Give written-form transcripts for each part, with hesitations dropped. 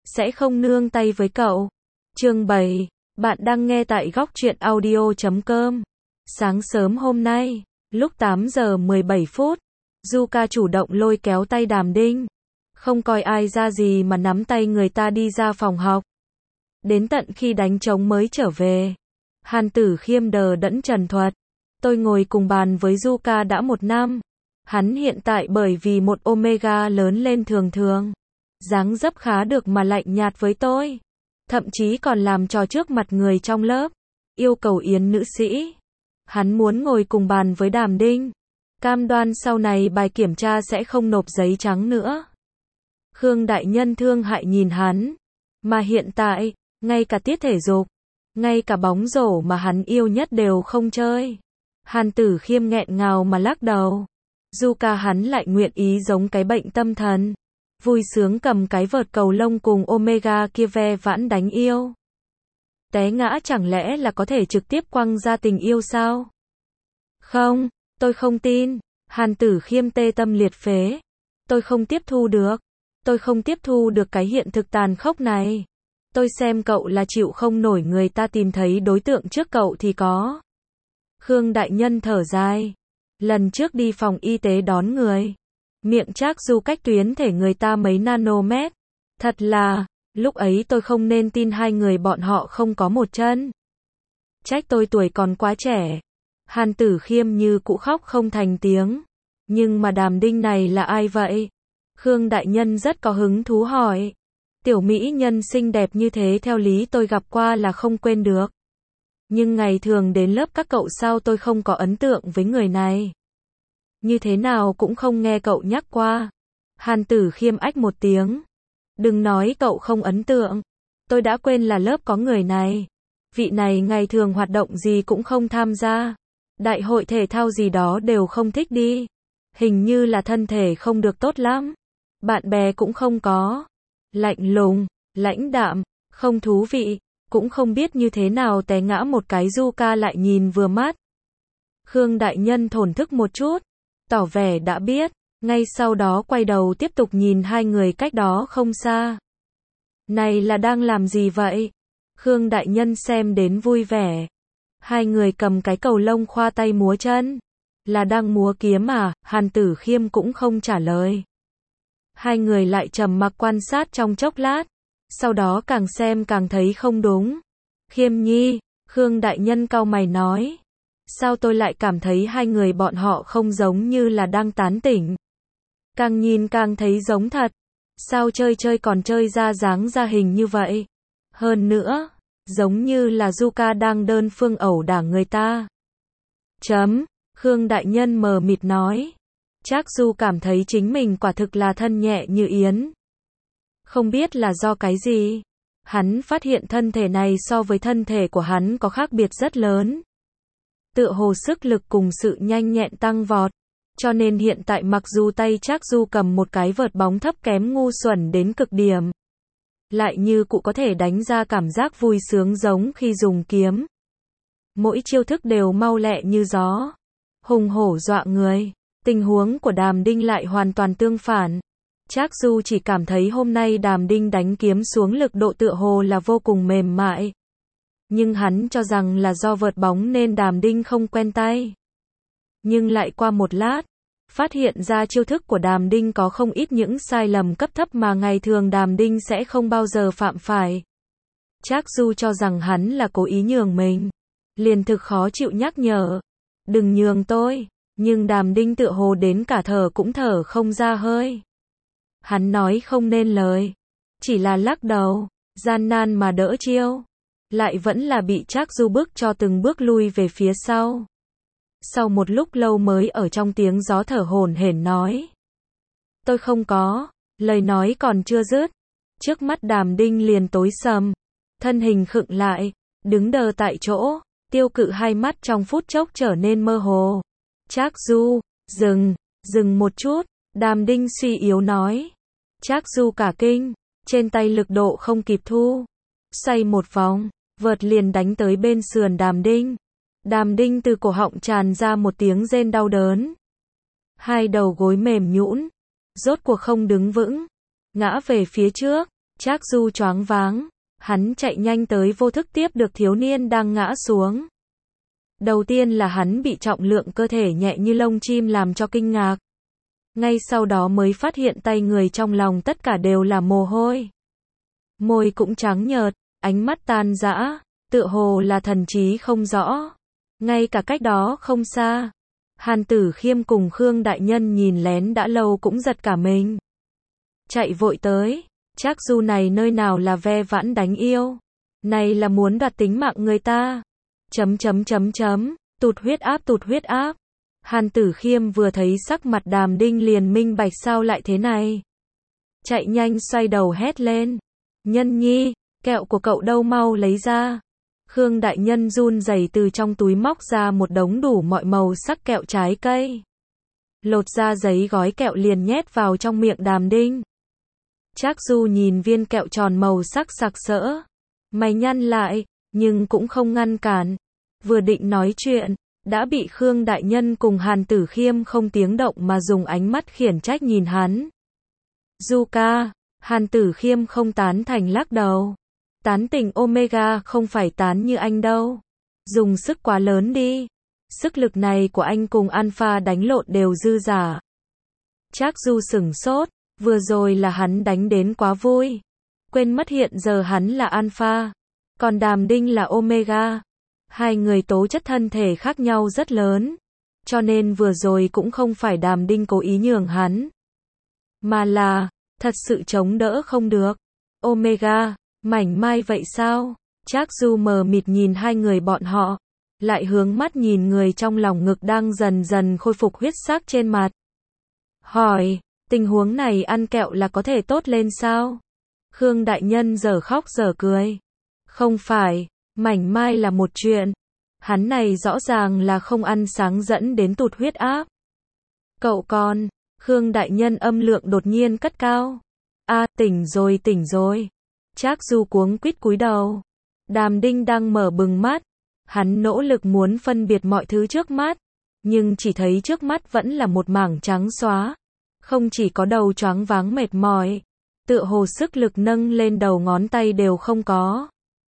sẽ không nương tay với cậu. Chương 7. Bạn đang nghe tại góc truyện audio.com. Sáng sớm hôm nay, lúc 8 giờ 17 phút, Yuka chủ động lôi kéo tay Đàm Đinh. Không coi ai ra gì mà nắm tay người ta đi ra phòng học. Đến tận khi đánh trống mới trở về. Hàn Tử Khiêm đờ đẫn trần thuật. Tôi ngồi cùng bàn với Yuka đã 1 năm. Hắn hiện tại bởi vì một Omega lớn lên thường thường. Dáng dấp khá được mà lạnh nhạt với tôi. Thậm chí còn làm trò trước mặt người trong lớp. Yêu cầu Yến nữ sĩ. Hắn muốn ngồi cùng bàn với Đàm Đinh. Cam đoan sau này bài kiểm tra sẽ không nộp giấy trắng nữa. Khương đại nhân thương hại nhìn hắn. Mà hiện tại, ngay cả tiết thể dục, ngay cả bóng rổ mà hắn yêu nhất đều không chơi. Hàn Tử Khiêm nghẹn ngào mà lắc đầu. Yuka hắn lại nguyện ý giống cái bệnh tâm thần. Vui sướng cầm cái vợt cầu lông cùng Omega kia ve vãn đánh yêu. Té ngã chẳng lẽ là có thể trực tiếp quăng ra tình yêu sao? Không, tôi không tin. Hàn Tử Khiêm tê tâm liệt phế. Tôi không tiếp thu được. Tôi không tiếp thu được cái hiện thực tàn khốc này. Tôi xem cậu là chịu không nổi người ta tìm thấy đối tượng trước cậu thì có. Khương đại nhân thở dài. Lần trước đi phòng y tế đón người. Miệng Trác Du cách tuyến thể người ta mấy nanomet. Thật là, lúc ấy tôi không nên tin hai người bọn họ không có một chân. Trách tôi tuổi còn quá trẻ. Hàn Tử Khiêm như cũ khóc không thành tiếng. Nhưng mà Đàm Đinh này là ai vậy? Khương đại nhân rất có hứng thú hỏi. Tiểu mỹ nhân xinh đẹp như thế theo lý tôi gặp qua là không quên được. Nhưng ngày thường đến lớp các cậu sao tôi không có ấn tượng với người này. Như thế nào cũng không nghe cậu nhắc qua. Hàn Tử Khiêm ách một tiếng. Đừng nói cậu không ấn tượng. Tôi đã quên là lớp có người này. Vị này ngày thường hoạt động gì cũng không tham gia. Đại hội thể thao gì đó đều không thích đi. Hình như là thân thể không được tốt lắm. Bạn bè cũng không có. Lạnh lùng, lãnh đạm, không thú vị. Cũng không biết như thế nào té ngã một cái Yuka lại nhìn vừa mắt. Khương đại nhân thổn thức một chút. Tỏ vẻ đã biết. Ngay sau đó quay đầu tiếp tục nhìn hai người cách đó không xa. Này là đang làm gì vậy? Khương đại nhân xem đến vui vẻ. Hai người cầm cái cầu lông khoa tay múa chân. Là đang múa kiếm à? Hàn Tử Khiêm cũng không trả lời. Hai người lại trầm mặc quan sát trong chốc lát. Sau đó càng xem càng thấy không đúng. Khiêm nhi, Khương đại nhân cau mày nói. Sao tôi lại cảm thấy hai người bọn họ không giống như là đang tán tỉnh. Càng nhìn càng thấy giống thật. Sao chơi chơi còn chơi ra dáng ra hình như vậy. Hơn nữa, giống như là Yuka đang đơn phương ẩu đả người ta. Khương đại nhân mờ mịt nói. Trác Du cảm thấy chính mình quả thực là thân nhẹ như yến. Không biết là do cái gì. Hắn phát hiện thân thể này so với thân thể của hắn có khác biệt rất lớn. Tựa hồ sức lực cùng sự nhanh nhẹn tăng vọt. Cho nên hiện tại mặc dù tay Trác Du cầm một cái vợt bóng thấp kém ngu xuẩn đến cực điểm. Lại như cụ có thể đánh ra cảm giác vui sướng giống khi dùng kiếm. Mỗi chiêu thức đều mau lẹ như gió. Hùng hổ dọa người. Tình huống của Đàm Đinh lại hoàn toàn tương phản. Trác Du chỉ cảm thấy hôm nay Đàm Đinh đánh kiếm xuống lực độ tựa hồ là vô cùng mềm mại. Nhưng hắn cho rằng là do vợt bóng nên Đàm Đinh không quen tay. Nhưng lại qua một lát, phát hiện ra chiêu thức của Đàm Đinh có không ít những sai lầm cấp thấp mà ngày thường Đàm Đinh sẽ không bao giờ phạm phải. Trác Du cho rằng hắn là cố ý nhường mình. Liền thực khó chịu nhắc nhở. Đừng nhường tôi. Nhưng Đàm Đinh tựa hồ đến cả thở cũng thở không ra hơi. Hắn nói không nên lời. Chỉ là lắc đầu, gian nan mà đỡ chiêu. Lại vẫn là bị Trác Du bức cho từng bước lui về phía sau. Sau một lúc lâu mới ở trong tiếng gió thở hổn hển nói. Tôi không có. Lời nói còn chưa dứt. Trước mắt Đàm Đinh liền tối sầm. Thân hình khựng lại. Đứng đờ tại chỗ. Tiêu Cự hai mắt trong phút chốc trở nên mơ hồ. Trác Du, dừng một chút. Đàm Đinh suy yếu nói. Trác Du cả kinh. Trên tay lực độ không kịp thu. Xoay một vòng. Vợt liền đánh tới bên sườn Đàm Đinh. Đàm Đinh từ cổ họng tràn ra một tiếng rên đau đớn. Hai đầu gối mềm nhũn. Rốt cuộc không đứng vững. Ngã về phía trước. Trác Du choáng váng, hắn chạy nhanh tới vô thức tiếp được thiếu niên đang ngã xuống. Đầu tiên là hắn bị trọng lượng cơ thể nhẹ như lông chim làm cho kinh ngạc. Ngay sau đó mới phát hiện tay người trong lòng tất cả đều là mồ hôi. Môi cũng trắng nhợt, ánh mắt tan rã, tựa hồ là thần trí không rõ. Ngay cả cách đó không xa, Hàn Tử Khiêm cùng Khương Đại Nhân nhìn lén đã lâu cũng giật cả mình. Chạy vội tới, Trác Du này nơi nào là ve vãn đánh yêu, này là muốn đoạt tính mạng người ta. Tụt huyết áp. Hàn Tử Khiêm vừa thấy sắc mặt Đàm Đinh liền minh bạch sao lại thế này. Chạy nhanh xoay đầu hét lên. Nhân nhi, kẹo của cậu đâu mau lấy ra. Khương Đại Nhân run rẩy từ trong túi móc ra một đống đủ mọi màu sắc kẹo trái cây. Lột ra giấy gói kẹo liền nhét vào trong miệng Đàm Đinh. Trác Du nhìn viên kẹo tròn màu sắc sặc sỡ. Mày nhăn lại, nhưng cũng không ngăn cản. Vừa định nói chuyện, đã bị Khương Đại Nhân cùng Hàn Tử Khiêm không tiếng động mà dùng ánh mắt khiển trách nhìn hắn. Du ca, Hàn Tử Khiêm không tán thành lắc đầu. Tán tỉnh Omega không phải tán như anh đâu. Dùng sức quá lớn đi. Sức lực này của anh cùng Alpha đánh lộn đều dư giả. Trác Du sửng sốt, vừa rồi là hắn đánh đến quá vui. Quên mất hiện giờ hắn là Alpha, còn Đàm Đinh là Omega. Hai người tố chất thân thể khác nhau rất lớn, cho nên vừa rồi cũng không phải Đàm Đinh cố ý nhường hắn, mà là thật sự chống đỡ không được. Omega, mảnh mai vậy sao? Trác Du mờ mịt nhìn hai người bọn họ, lại hướng mắt nhìn người trong lòng ngực đang dần dần khôi phục huyết sắc trên mặt. Hỏi, tình huống này ăn kẹo là có thể tốt lên sao? Khương Đại Nhân giờ khóc giờ cười. Không phải, mảnh mai là một chuyện. Hắn này rõ ràng là không ăn sáng dẫn đến tụt huyết áp. Cậu con, Khương Đại Nhân âm lượng đột nhiên cất cao. Tỉnh rồi. Trác Du cuống quýt cúi đầu. Đàm Đinh đang mở bừng mắt. Hắn nỗ lực muốn phân biệt mọi thứ trước mắt, nhưng chỉ thấy trước mắt vẫn là một mảng trắng xóa. Không chỉ có đầu choáng váng mệt mỏi, tựa hồ sức lực nâng lên đầu ngón tay đều không có.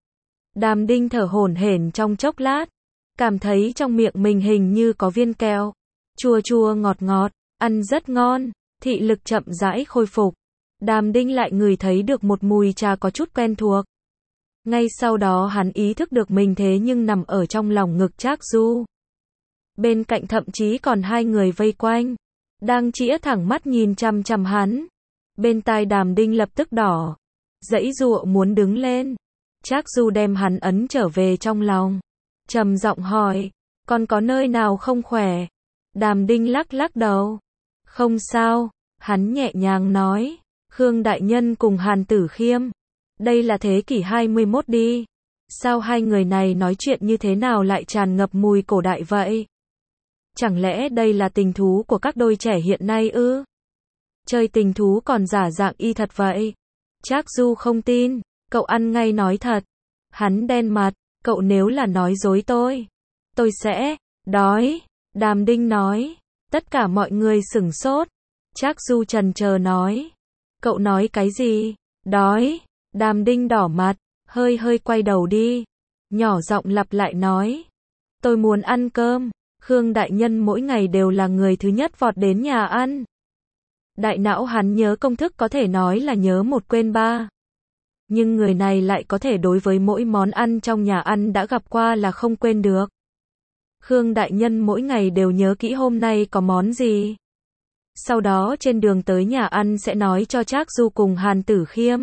Đàm Đinh thở hổn hển trong chốc lát, cảm thấy trong miệng mình hình như có viên kẹo, chua chua ngọt ngọt, ăn rất ngon, thị lực chậm rãi khôi phục. Đàm Đinh lại ngửi thấy được một mùi trà có chút quen thuộc. Ngay sau đó hắn ý thức được mình thế nhưng nằm ở trong lòng ngực Trác Du. Bên cạnh thậm chí còn hai người vây quanh, đang chĩa thẳng mắt nhìn chằm chằm hắn. Bên tai Đàm Đinh lập tức đỏ, giãy giụa muốn đứng lên. Trác Du đem hắn ấn trở về trong lòng, trầm giọng hỏi, còn có nơi nào không khỏe? Đàm Đinh lắc lắc đầu. Không sao, hắn nhẹ nhàng nói. Khương Đại Nhân cùng Hàn Tử Khiêm, đây là thế kỷ 21 đi. Sao hai người này nói chuyện như thế nào lại tràn ngập mùi cổ đại vậy? Chẳng lẽ đây là tình thú của các đôi trẻ hiện nay ư? Chơi tình thú còn giả dạng y thật vậy? Trác Du không tin, cậu ăn ngay nói thật. Hắn đen mặt, cậu nếu là nói dối tôi sẽ đói. Đàm Đinh nói. Tất cả mọi người sửng sốt. Trác Du chần chờ nói. Cậu nói cái gì? Đói. Đàm Đinh đỏ mặt, hơi quay đầu đi. Nhỏ giọng lặp lại nói. Tôi muốn ăn cơm. Khương Đại Nhân mỗi ngày đều là người thứ nhất vọt đến nhà ăn. Đại não hắn nhớ công thức có thể nói là nhớ một quên ba. Nhưng người này lại có thể đối với mỗi món ăn trong nhà ăn đã gặp qua là không quên được. Khương Đại Nhân mỗi ngày đều nhớ kỹ hôm nay có món gì. Sau đó trên đường tới nhà ăn sẽ nói cho Trác Du cùng Hàn Tử Khiêm.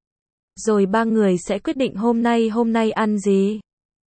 Rồi ba người sẽ quyết định hôm nay ăn gì.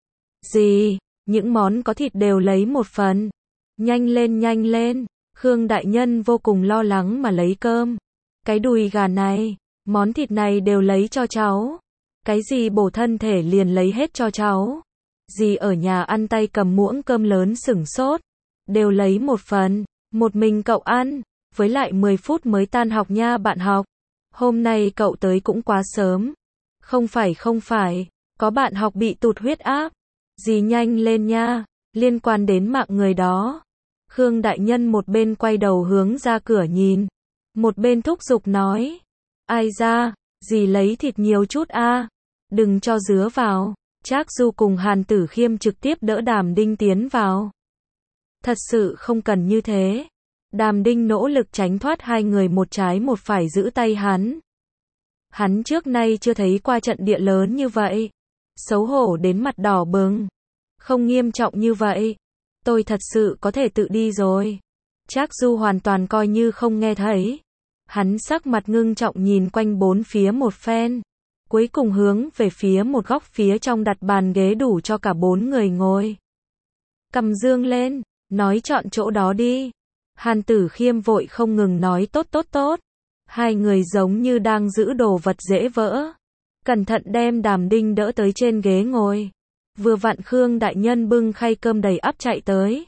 Những món có thịt đều lấy một phần. Nhanh lên. Khương Đại Nhân vô cùng lo lắng mà lấy cơm. Cái đùi gà này, món thịt này đều lấy cho cháu. Cái gì bổ thân thể liền lấy hết cho cháu. Dì ở nhà ăn tay cầm muỗng cơm lớn sửng sốt. Đều lấy một phần, một mình cậu ăn. Với lại 10 phút mới tan học nha bạn học. Hôm nay cậu tới cũng quá sớm. Không phải, có bạn học bị tụt huyết áp. Dì nhanh lên nha, liên quan đến mạng người đó. Khương Đại Nhân một bên quay đầu hướng ra cửa nhìn, một bên thúc giục nói. Ai ra, Dì lấy thịt nhiều chút a, đừng cho dứa vào. Trác Du cùng Hàn Tử Khiêm trực tiếp đỡ Đàm Đinh tiến vào. Thật sự không cần như thế. Đàm Đinh nỗ lực tránh thoát hai người một trái một phải giữ tay hắn. Hắn trước nay chưa thấy qua trận địa lớn như vậy. Xấu hổ đến mặt đỏ bừng. Không nghiêm trọng như vậy. Tôi thật sự có thể tự đi rồi. Trác Du hoàn toàn coi như không nghe thấy. Hắn sắc mặt ngưng trọng nhìn quanh bốn phía một phen. Cuối cùng hướng về phía một góc phía trong đặt bàn ghế đủ cho cả bốn người ngồi. Cầm dương lên, nói chọn chỗ đó đi. Hàn Tử Khiêm vội không ngừng nói tốt tốt tốt. Hai người giống như đang giữ đồ vật dễ vỡ. Cẩn thận đem Đàm Đinh đỡ tới trên ghế ngồi. Vừa vặn Khương đại nhân bưng khay cơm đầy ắp chạy tới.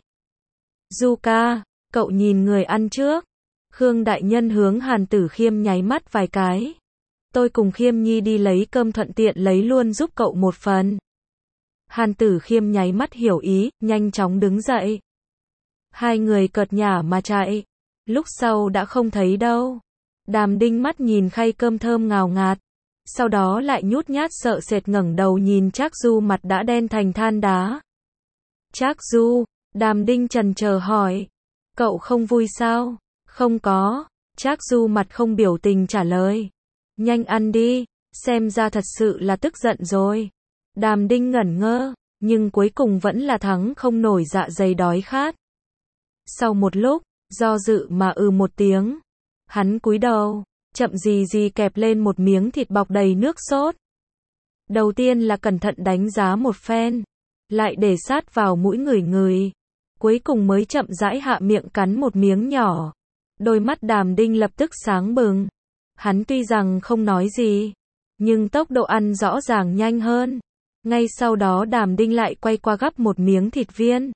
Du ca, cậu nhìn người ăn trước. Khương đại nhân hướng Hàn Tử Khiêm nháy mắt vài cái. Tôi cùng Khiêm Nhi đi lấy cơm thuận tiện lấy luôn giúp cậu một phần. Hàn Tử Khiêm nháy mắt hiểu ý, nhanh chóng đứng dậy. Hai người cợt nhả mà chạy. Lúc sau đã không thấy đâu. Đàm Đinh mắt nhìn khay cơm thơm ngào ngạt. Sau đó lại nhút nhát sợ sệt ngẩng đầu nhìn Trác Du mặt đã đen thành than đá. Trác Du, Đàm Đinh chần chờ hỏi. Cậu không vui sao? Không có. Trác Du mặt không biểu tình trả lời. Nhanh ăn đi, xem ra thật sự là tức giận rồi. Đàm Đinh ngẩn ngơ, nhưng cuối cùng vẫn là thắng không nổi dạ dày đói khát. Sau một lúc, do dự mà một tiếng. Hắn cúi đầu, chậm gì gì kẹp lên một miếng thịt bọc đầy nước sốt. Đầu tiên là cẩn thận đánh giá một phen, lại để sát vào mũi ngửi ngửi. Cuối cùng mới chậm rãi hạ miệng cắn một miếng nhỏ. Đôi mắt Đàm Đinh lập tức sáng bừng. Hắn tuy rằng không nói gì, nhưng tốc độ ăn rõ ràng nhanh hơn. Ngay sau đó Đàm Đinh lại quay qua gắp một miếng thịt viên.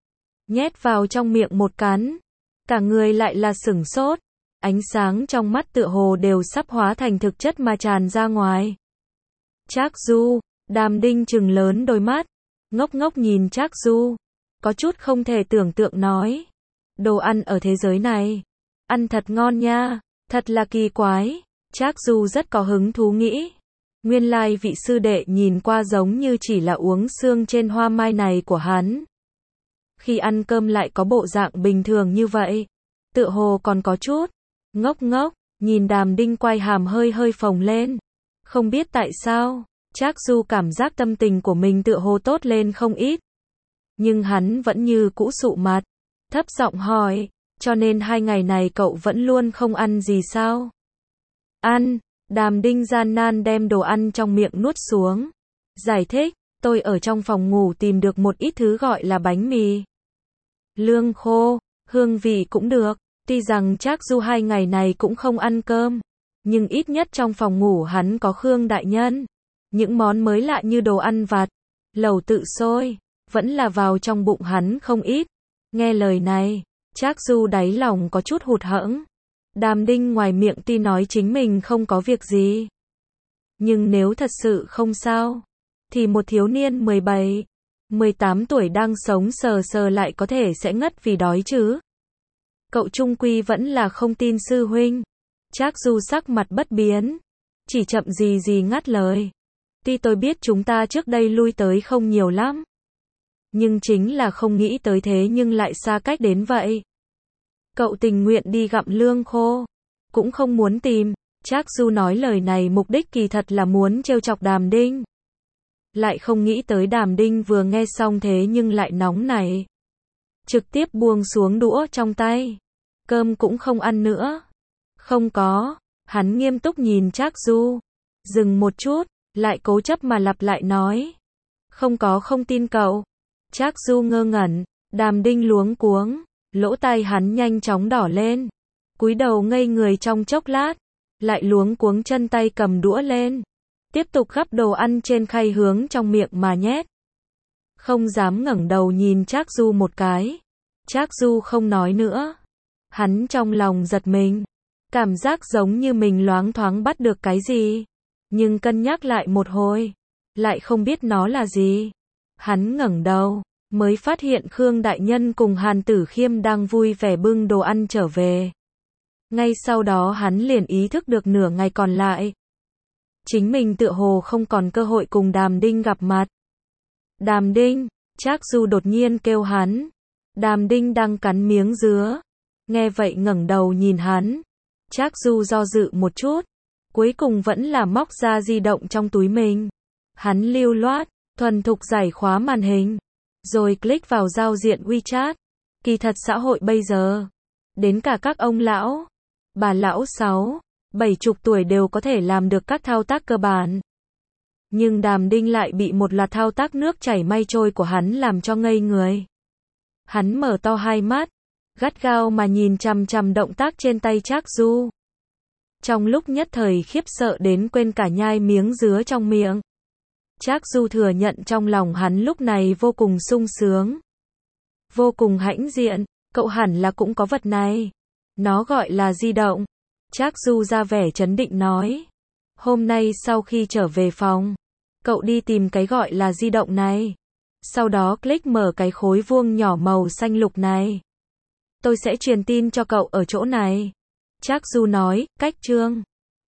Nhét vào trong miệng một cắn. Cả người lại là sửng sốt. Ánh sáng trong mắt tựa hồ đều sắp hóa thành thực chất mà tràn ra ngoài. Trác Du, Đàm Đinh trừng lớn đôi mắt. Ngốc ngốc nhìn Trác Du. Có chút không thể tưởng tượng nói. Đồ ăn ở thế giới này. Ăn thật ngon nha. Thật là kỳ quái. Trác Du rất có hứng thú nghĩ. Nguyên lai vị sư đệ nhìn qua giống như chỉ là uống sương trên hoa mai này của hắn. Khi ăn cơm lại có bộ dạng bình thường như vậy. Tựa hồ còn có chút. Ngốc ngốc, nhìn Đàm Đinh quay hàm hơi hơi phồng lên. Không biết tại sao, Trác Du cảm giác tâm tình của mình tựa hồ tốt lên không ít. Nhưng hắn vẫn như cũ sụ mặt. Thấp giọng hỏi. Cho nên 2 ngày này cậu vẫn luôn không ăn gì sao? Ăn, Đàm Đinh gian nan đem đồ ăn trong miệng nuốt xuống. Giải thích, tôi ở trong phòng ngủ tìm được một ít thứ gọi là bánh mì. Lương khô, hương vị cũng được. Tuy rằng Trác Du 2 ngày này cũng không ăn cơm. Nhưng ít nhất trong phòng ngủ hắn có Khương đại nhân. Những món mới lạ như đồ ăn vặt, lẩu tự sôi, vẫn là vào trong bụng hắn không ít. Nghe lời này. Trác Du đáy lòng có chút hụt hẫng. Đàm Đinh ngoài miệng tuy nói chính mình không có việc gì. Nhưng nếu thật sự không sao, thì một thiếu niên 17, 18 tuổi đang sống sờ sờ lại có thể sẽ ngất vì đói chứ. Cậu chung quy vẫn là không tin sư huynh. Trác Du sắc mặt bất biến. Chỉ chậm gì gì ngắt lời. Tuy tôi biết chúng ta trước đây lui tới không nhiều lắm. Nhưng chính là không nghĩ tới thế nhưng lại xa cách đến vậy. Cậu tình nguyện đi gặm lương khô. Cũng không muốn tìm. Trác Du nói lời này mục đích kỳ thật là muốn trêu chọc Đàm Đinh. Lại không nghĩ tới Đàm Đinh vừa nghe xong thế nhưng lại nóng nảy. Trực tiếp buông xuống đũa trong tay. Cơm cũng không ăn nữa. Không có. Hắn nghiêm túc nhìn Trác Du. Dừng một chút. Lại cố chấp mà lặp lại nói. Không có, không tin cậu. Trác Du ngơ ngẩn. Đàm Đinh luống cuống. Lỗ tai hắn nhanh chóng đỏ lên. Cúi đầu ngây người trong chốc lát. Lại luống cuống chân tay cầm đũa lên. Tiếp tục gắp đồ ăn trên khay hướng trong miệng mà nhét. Không dám ngẩng đầu nhìn Trác Du một cái. Trác Du không nói nữa. Hắn trong lòng giật mình. Cảm giác giống như mình loáng thoáng bắt được cái gì. Nhưng cân nhắc lại một hồi. Lại không biết nó là gì. Hắn ngẩng đầu. Mới phát hiện Khương đại nhân cùng Hàn Tử Khiêm đang vui vẻ bưng đồ ăn trở về. Ngay sau đó hắn liền ý thức được nửa ngày còn lại. chính mình tựa hồ không còn cơ hội cùng Đàm Đinh gặp mặt. Đàm Đinh, Trác Du đột nhiên kêu hắn. Đàm Đinh đang cắn miếng dứa. Nghe vậy ngẩng đầu nhìn hắn. Trác Du do dự một chút. Cuối cùng vẫn là móc ra di động trong túi mình. Hắn lưu loát, thuần thục giải khóa màn hình. Rồi click vào giao diện WeChat. Kỳ thật xã hội bây giờ, đến cả các ông lão, bà lão 60 tuổi đều có thể làm được các thao tác cơ bản. Nhưng Đàm Đinh lại bị một loạt thao tác nước chảy mây trôi của hắn làm cho ngây người. Hắn mở to hai mắt, gắt gao mà nhìn chằm chằm động tác trên tay Trác Du. Trong lúc nhất thời khiếp sợ đến quên cả nhai miếng dứa trong miệng. Trác Du thừa nhận trong lòng hắn lúc này vô cùng sung sướng. Vô cùng hãnh diện, cậu hẳn là cũng có vật này. Nó gọi là di động. Trác Du ra vẻ trấn định nói. Hôm nay sau khi trở về phòng, cậu đi tìm cái gọi là di động này. Sau đó click mở cái khối vuông nhỏ màu xanh lục này. Tôi sẽ truyền tin cho cậu ở chỗ này. Trác Du nói, cách chương.